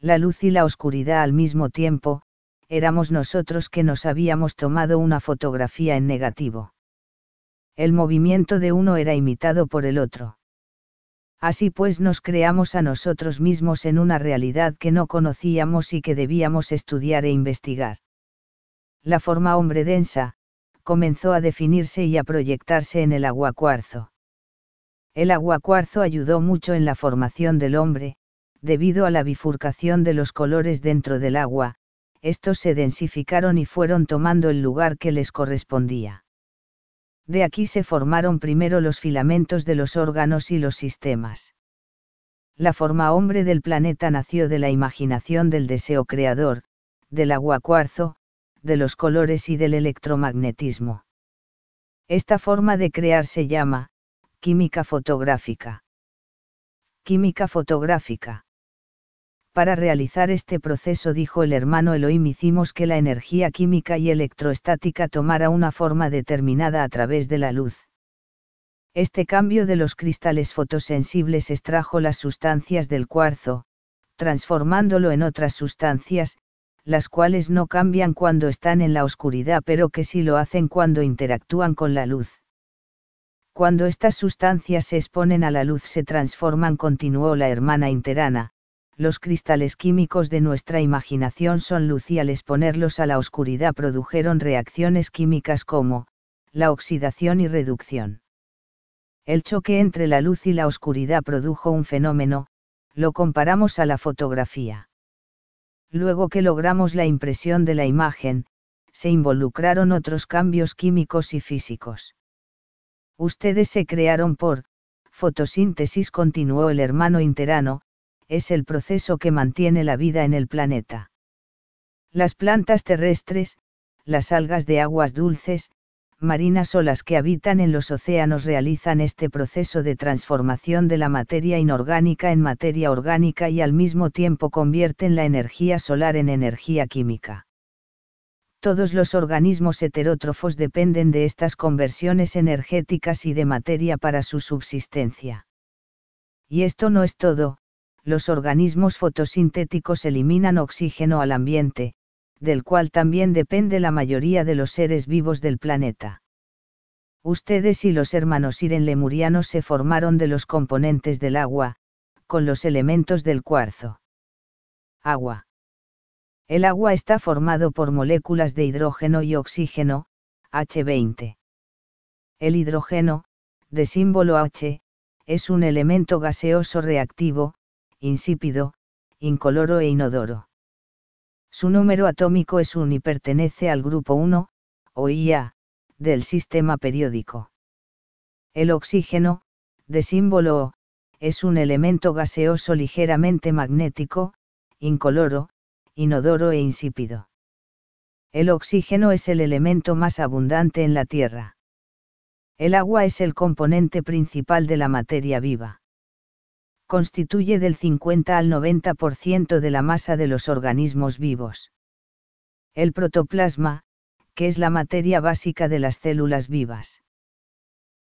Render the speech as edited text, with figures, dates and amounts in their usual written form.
La luz y la oscuridad al mismo tiempo, éramos nosotros que nos habíamos tomado una fotografía en negativo. El movimiento de uno era imitado por el otro. Así pues nos creamos a nosotros mismos en una realidad que no conocíamos y que debíamos estudiar e investigar. La forma hombre densa, comenzó a definirse y a proyectarse en el agua cuarzo. El agua cuarzo ayudó mucho en la formación del hombre, debido a la bifurcación de los colores dentro del agua, estos se densificaron y fueron tomando el lugar que les correspondía. De aquí se formaron primero los filamentos de los órganos y los sistemas. La forma hombre del planeta nació de la imaginación del deseo creador, del agua cuarzo, de los colores y del electromagnetismo. Esta forma de crear se llama química fotográfica. Química fotográfica. Para realizar este proceso, dijo el hermano Elohim, hicimos que la energía química y electroestática tomara una forma determinada a través de la luz. Este cambio de los cristales fotosensibles extrajo las sustancias del cuarzo, transformándolo en otras sustancias, las cuales no cambian cuando están en la oscuridad pero que sí lo hacen cuando interactúan con la luz. Cuando estas sustancias se exponen a la luz se transforman, continuó la hermana interana. Los cristales químicos de nuestra imaginación son luz y al exponerlos a la oscuridad produjeron reacciones químicas como la oxidación y reducción. El choque entre la luz y la oscuridad produjo un fenómeno, lo comparamos a la fotografía. Luego que logramos la impresión de la imagen, se involucraron otros cambios químicos y físicos. Ustedes se crearon por fotosíntesis, continuó el hermano interano, es el proceso que mantiene la vida en el planeta. Las plantas terrestres, las algas de aguas dulces, marinas o las que habitan en los océanos realizan este proceso de transformación de la materia inorgánica en materia orgánica y al mismo tiempo convierten la energía solar en energía química. Todos los organismos heterótrofos dependen de estas conversiones energéticas y de materia para su subsistencia. Y esto no es todo. Los organismos fotosintéticos eliminan oxígeno al ambiente, del cual también depende la mayoría de los seres vivos del planeta. Ustedes y los hermanos Iren lemurianos se formaron de los componentes del agua, con los elementos del cuarzo. Agua. El agua está formado por moléculas de hidrógeno y oxígeno, H20. El hidrógeno, de símbolo H, es un elemento gaseoso reactivo, insípido, incoloro e inodoro. Su número atómico es 1 y pertenece al grupo 1, o Ia, del sistema periódico. El oxígeno, de símbolo O, es un elemento gaseoso ligeramente magnético, incoloro, inodoro e insípido. El oxígeno es el elemento más abundante en la Tierra. El agua es el componente principal de la materia viva. Constituye del 50 al 90% de la masa de los organismos vivos. El protoplasma, que es la materia básica de las células vivas.